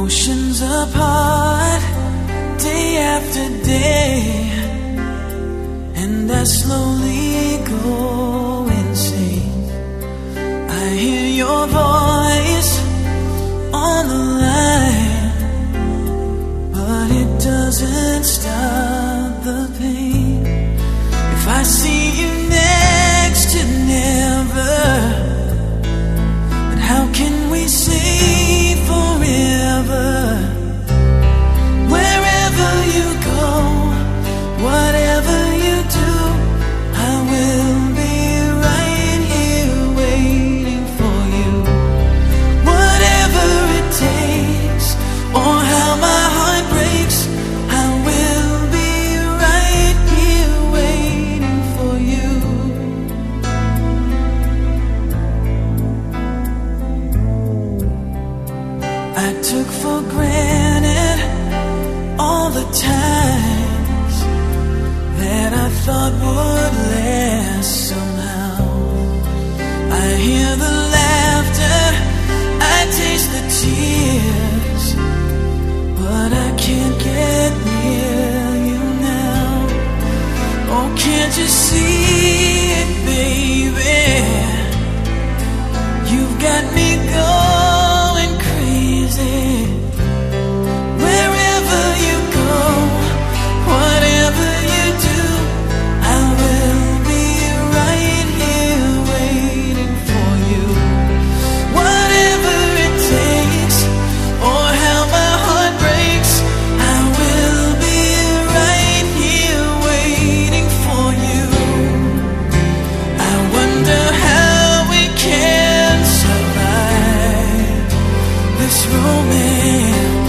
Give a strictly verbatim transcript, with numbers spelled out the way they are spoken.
Oceans apart, day after day, and I slowly go insane. I hear your voice on the line, but it doesn't stop the pain. If I see you next to never, then how can we say forever? Wherever you go, whatever you do, I will be right here waiting for you. Whatever it takes, or how my heart breaks, I will be right here waiting for you. I took for granted all the times that I thought would last somehow. I hear the laughter, I taste the tears, but I can't get near you now. Oh, can't you see it, baby? You've got me going crazy. Wherever you go, whatever you do, I will be right here waiting for you. Whatever it takes, or how my heart breaks, I will be right here waiting for you. I wonder how we can survive this romance.